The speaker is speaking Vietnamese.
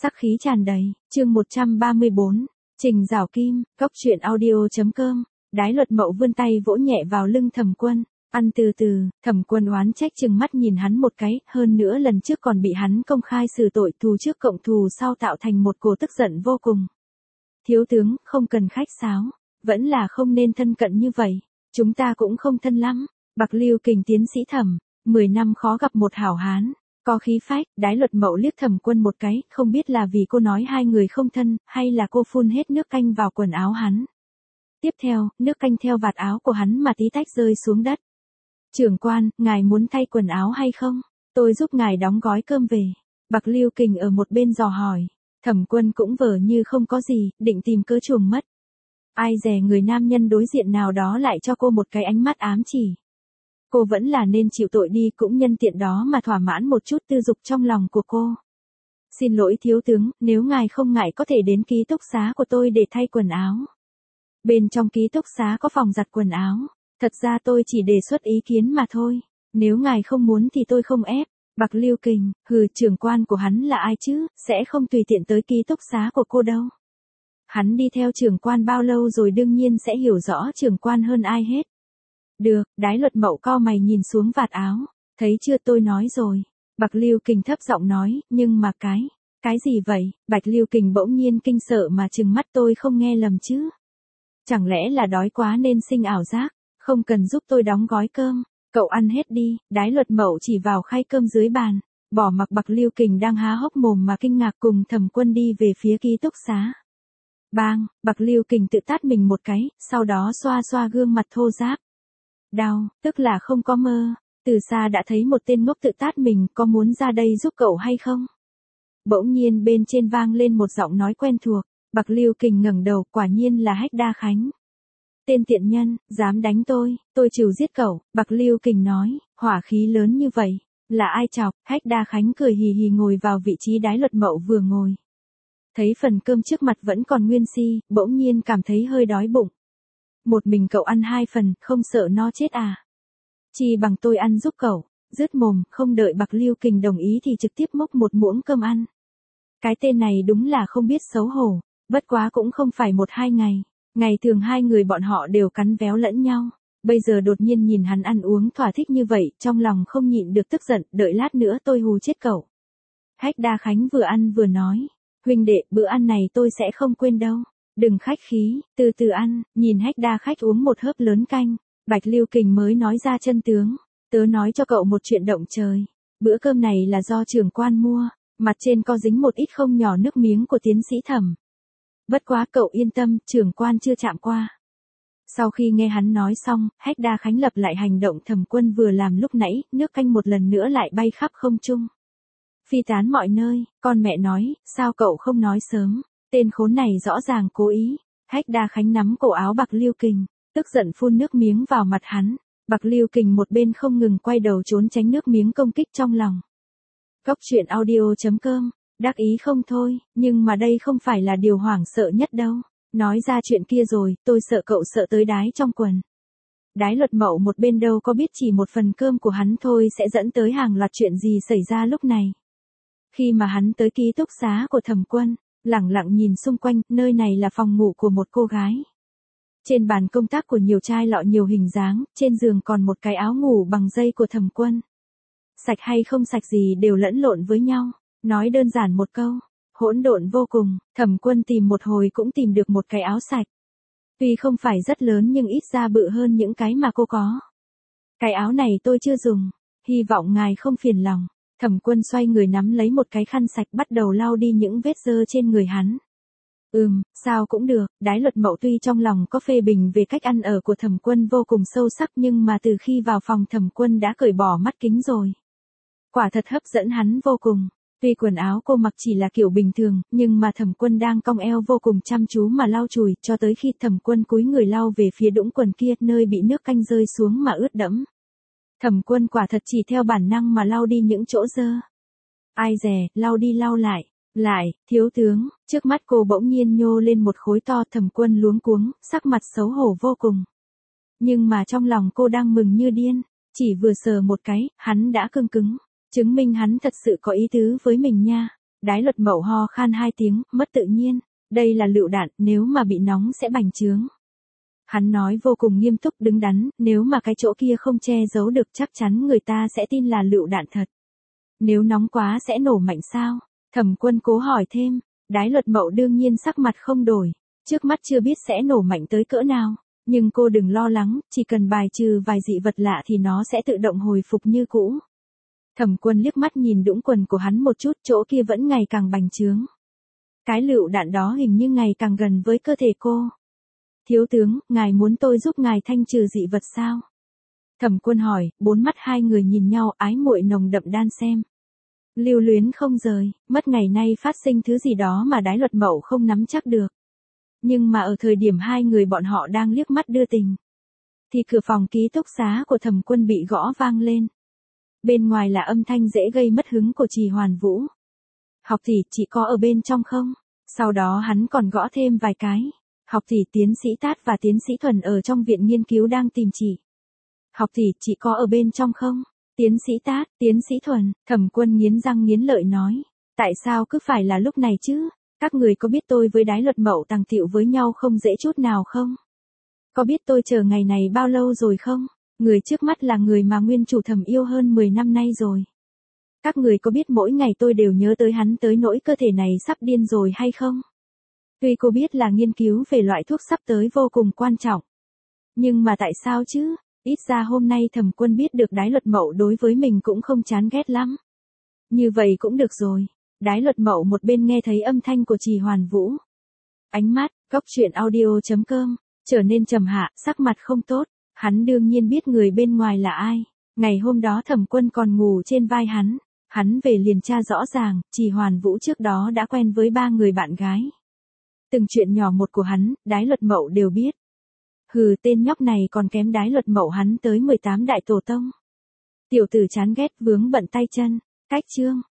Sắc khí tràn đầy, chương 134, Trình Giảo Kim, Cốc truyện audio.com, Đái Luật Mậu vươn tay vỗ nhẹ vào lưng Thẩm Quân, ăn từ từ, Thẩm Quân oán trách chừng mắt nhìn hắn một cái, hơn nữa lần trước còn bị hắn công khai xử tội, thù trước cộng thù sau tạo thành một cổ tức giận vô cùng. Thiếu tướng, không cần khách sáo, vẫn là không nên thân cận như vậy, chúng ta cũng không thân lắm. Bạc Liêu Kình tiến sĩ Thẩm, 10 năm khó gặp một hảo hán. Có khí phách, Đái Luật Mậu liếc Thẩm Quân một cái, không biết là vì cô nói hai người không thân, hay là cô phun hết nước canh vào quần áo hắn. Tiếp theo, nước canh theo vạt áo của hắn mà tí tách rơi xuống đất. Trưởng quan, ngài muốn thay quần áo hay không? Tôi giúp ngài đóng gói cơm về. Bạc Liêu Kình ở một bên dò hỏi. Thẩm Quân cũng vờ như không có gì, định tìm cớ chuồng mất. Ai dè người nam nhân đối diện nào đó lại cho cô một cái ánh mắt ám chỉ. Cô vẫn là nên chịu tội đi, cũng nhân tiện đó mà thỏa mãn một chút tư dục trong lòng của cô. Xin lỗi thiếu tướng, nếu ngài không ngại có thể đến ký túc xá của tôi để thay quần áo. Bên trong ký túc xá có phòng giặt quần áo. Thật ra tôi chỉ đề xuất ý kiến mà thôi. Nếu ngài không muốn thì tôi không ép. Bạc Liêu Kình, trưởng quan của hắn là ai chứ, sẽ không tùy tiện tới ký túc xá của cô đâu. Hắn đi theo trưởng quan bao lâu rồi, đương nhiên sẽ hiểu rõ trưởng quan hơn ai hết. Được, Đái Luật Mậu cau mày nhìn xuống vạt áo. Thấy chưa, tôi nói rồi. Bạc Liêu Kình thấp giọng nói, nhưng mà cái gì vậy? Bạch Liêu Kình bỗng nhiên kinh sợ mà trừng mắt, tôi không nghe lầm chứ. Chẳng lẽ là đói quá nên sinh ảo giác, không cần giúp tôi đóng gói cơm, cậu ăn hết đi. Đái Luật Mậu chỉ vào khay cơm dưới bàn, bỏ mặc Bạc Liêu Kình đang há hốc mồm mà kinh ngạc cùng Thẩm Quân đi về phía ký túc xá. Bang, Bạc Liêu Kình tự tát mình một cái, sau đó xoa xoa gương mặt thô ráp. Đau, tức là không có mơ, từ xa đã thấy một tên ngốc tự tát mình, có muốn ra đây giúp cậu hay không? Bỗng nhiên bên trên vang lên một giọng nói quen thuộc, Bạc Liêu Kình ngẩng đầu, quả nhiên là Hách Đa Khánh. Tên tiện nhân, dám đánh tôi trừ giết cậu. Bạc Liêu Kình nói, hỏa khí lớn như vậy, là ai chọc? Hách Đa Khánh cười hì hì ngồi vào vị trí Đái Luật Mậu vừa ngồi. Thấy phần cơm trước mặt vẫn còn nguyên si, bỗng nhiên cảm thấy hơi đói bụng. Một mình cậu ăn 2 phần, không sợ no chết à? Chi bằng tôi ăn giúp cậu. Dứt mồm, không đợi Bạc Liêu Kình đồng ý thì trực tiếp múc một muỗng cơm ăn. Cái tên này đúng là không biết xấu hổ, bất quá cũng không phải 1-2 ngày. Ngày thường hai người bọn họ đều cắn véo lẫn nhau. Bây giờ đột nhiên nhìn hắn ăn uống thỏa thích như vậy, trong lòng không nhịn được tức giận, đợi lát nữa tôi hù chết cậu. Hách Đa Khánh vừa ăn vừa nói, huynh đệ, bữa ăn này tôi sẽ không quên đâu. Đừng khách khí, từ từ ăn. Nhìn Hách Đa Khách uống một hớp lớn canh, Bạch Liêu Kình mới nói ra chân tướng. Tớ nói cho cậu một chuyện động trời. Bữa cơm này là do trưởng quan mua, mặt trên có dính một ít không nhỏ nước miếng của tiến sĩ Thẩm. Bất quá cậu yên tâm, trưởng quan chưa chạm qua. Sau khi nghe hắn nói xong, Hách Đa Khánh lập lại hành động Thẩm Quân vừa làm lúc nãy, nước canh một lần nữa lại bay khắp không trung, phi tán mọi nơi. Con mẹ nói, sao cậu không nói sớm? Tên khốn này rõ ràng cố ý. Hách Đa Khánh nắm cổ áo Bạc Liêu Kình, tức giận phun nước miếng vào mặt hắn. Bạc Liêu Kình một bên không ngừng quay đầu trốn tránh nước miếng công kích trong lòng. Cốc truyện audio.com, đắc ý không thôi, nhưng mà đây không phải là điều hoảng sợ nhất đâu. Nói ra chuyện kia rồi, tôi sợ cậu sợ tới đái trong quần. Đái Luật Mậu một bên đâu có biết chỉ một phần cơm của hắn thôi sẽ dẫn tới hàng loạt chuyện gì xảy ra lúc này. Khi mà hắn tới ký túc xá của Thẩm Quân, lẳng lặng nhìn xung quanh, nơi này là phòng ngủ của một cô gái. Trên bàn công tác của nhiều chai lọ nhiều hình dáng, trên giường còn một cái áo ngủ bằng dây của Thẩm Quân. Sạch hay không sạch gì đều lẫn lộn với nhau, nói đơn giản một câu, hỗn độn vô cùng. Thẩm Quân tìm một hồi cũng tìm được một cái áo sạch. Tuy không phải rất lớn nhưng ít ra bự hơn những cái mà cô có. Cái áo này tôi chưa dùng, hy vọng ngài không phiền lòng. Thẩm Quân xoay người nắm lấy một cái khăn sạch bắt đầu lau đi những vết dơ trên người hắn. Sao cũng được. Đái Luật Mậu tuy trong lòng có phê bình về cách ăn ở của Thẩm Quân vô cùng sâu sắc, nhưng mà từ khi vào phòng Thẩm Quân đã cởi bỏ mắt kính rồi. Quả thật hấp dẫn hắn vô cùng. Tuy quần áo cô mặc chỉ là kiểu bình thường, nhưng mà Thẩm Quân đang cong eo vô cùng chăm chú mà lau chùi, cho tới khi Thẩm Quân cúi người lau về phía đũng quần kia, nơi bị nước canh rơi xuống mà ướt đẫm. Thẩm Quân quả thật chỉ theo bản năng mà lau đi những chỗ dơ. Ai dè, lau đi lau lại. Thiếu tướng, trước mắt cô bỗng nhiên nhô lên một khối to. Thẩm Quân luống cuống, sắc mặt xấu hổ vô cùng. Nhưng mà trong lòng cô đang mừng như điên, chỉ vừa sờ một cái, hắn đã cương cứng, chứng minh hắn thật sự có ý tứ với mình nha. Đái Luật Mậu ho khan 2 tiếng, mất tự nhiên. Đây là lựu đạn, nếu mà bị nóng sẽ bành trướng. Hắn nói vô cùng nghiêm túc đứng đắn, nếu mà cái chỗ kia không che giấu được chắc chắn người ta sẽ tin là lựu đạn thật. Nếu nóng quá sẽ nổ mạnh sao? Thẩm Quân cố hỏi thêm. Đái Luật Mậu đương nhiên sắc mặt không đổi. Trước mắt chưa biết sẽ nổ mạnh tới cỡ nào. Nhưng cô đừng lo lắng, chỉ cần bài trừ vài dị vật lạ thì nó sẽ tự động hồi phục như cũ. Thẩm Quân liếc mắt nhìn đũng quần của hắn một chút, chỗ kia vẫn ngày càng bành trướng. Cái lựu đạn đó hình như ngày càng gần với cơ thể cô. Thiếu tướng, ngài muốn tôi giúp ngài thanh trừ dị vật sao? Thẩm Quân hỏi, bốn mắt hai người nhìn nhau ái muội nồng đậm đan xem. Lưu luyến không rời, mất ngày nay phát sinh thứ gì đó mà Đái Luật Mậu không nắm chắc được. Nhưng mà ở thời điểm hai người bọn họ đang liếc mắt đưa tình, thì cửa phòng ký túc xá của Thẩm Quân bị gõ vang lên. Bên ngoài là âm thanh dễ gây mất hứng của Trì Hoàn Vũ. Học tỷ, chị có ở bên trong không? Sau đó hắn còn gõ thêm vài cái. Học tỷ, tiến sĩ Tát và tiến sĩ Thuần ở trong viện nghiên cứu đang tìm chị. Học tỷ, chị có ở bên trong không? Tiến sĩ Tát, tiến sĩ Thuần, Thẩm Quân nghiến răng nghiến lợi nói. Tại sao cứ phải là lúc này chứ? Các người có biết tôi với Đái Luật Mậu tàng tiệu với nhau không dễ chút nào không? Có biết tôi chờ ngày này bao lâu rồi không? Người trước mắt là người mà nguyên chủ Thẩm yêu hơn 10 năm nay rồi. Các người có biết mỗi ngày tôi đều nhớ tới hắn tới nỗi cơ thể này sắp điên rồi hay không? Tuy cô biết là nghiên cứu về loại thuốc sắp tới vô cùng quan trọng. Nhưng mà tại sao chứ? Ít ra hôm nay Thẩm Quân biết được Đái Luật Mậu đối với mình cũng không chán ghét lắm. Như vậy cũng được rồi. Đái Luật Mậu một bên nghe thấy âm thanh của Trì Hoàn Vũ. Ánh mắt, góc truyện audio.com, trở nên trầm hạ, sắc mặt không tốt. Hắn đương nhiên biết người bên ngoài là ai. Ngày hôm đó Thẩm Quân còn ngủ trên vai hắn. Hắn về liền tra rõ ràng, Trì Hoàn Vũ trước đó đã quen với 3 người bạn gái. Từng chuyện nhỏ một của hắn, Đái Luật Mậu đều biết. Hừ, tên nhóc này còn kém Đái Luật Mậu hắn tới 18 đại tổ tông. Tiểu tử chán ghét vướng bận tay chân. Cách chương.